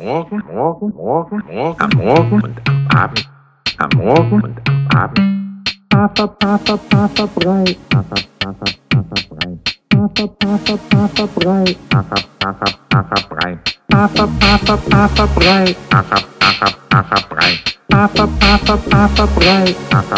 Haferbrei, Haferbrei, Haferbrei, Haferbrei, Haferbrei, Haferbrei, Haferbrei,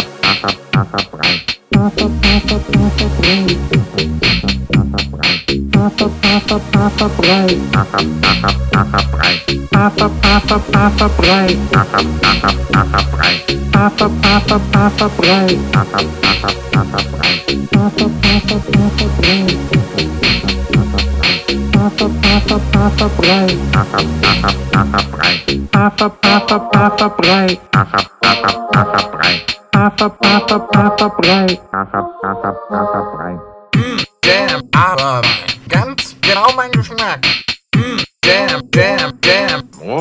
Jam, aber ganz genau mein Geschmack. Jam, Jam, Jam.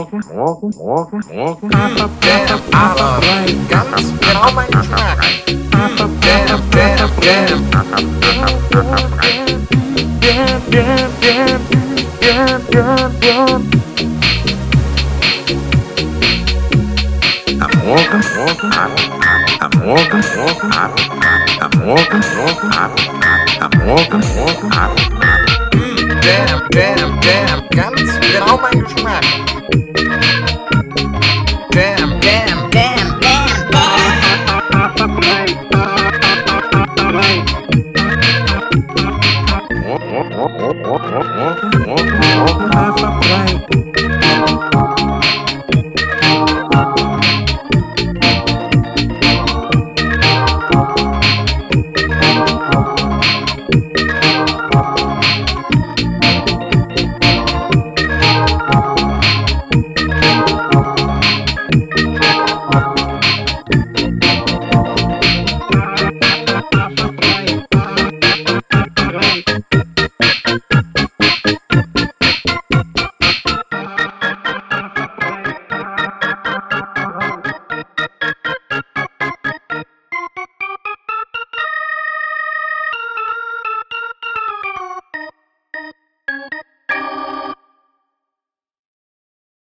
Jam, aber ganz genau mein Geschmack. Jam, Jam, Jam. Jam, Jam, Jam, ganz genau mein Geschmack. Jam, Jam, Jam, Haferbrei.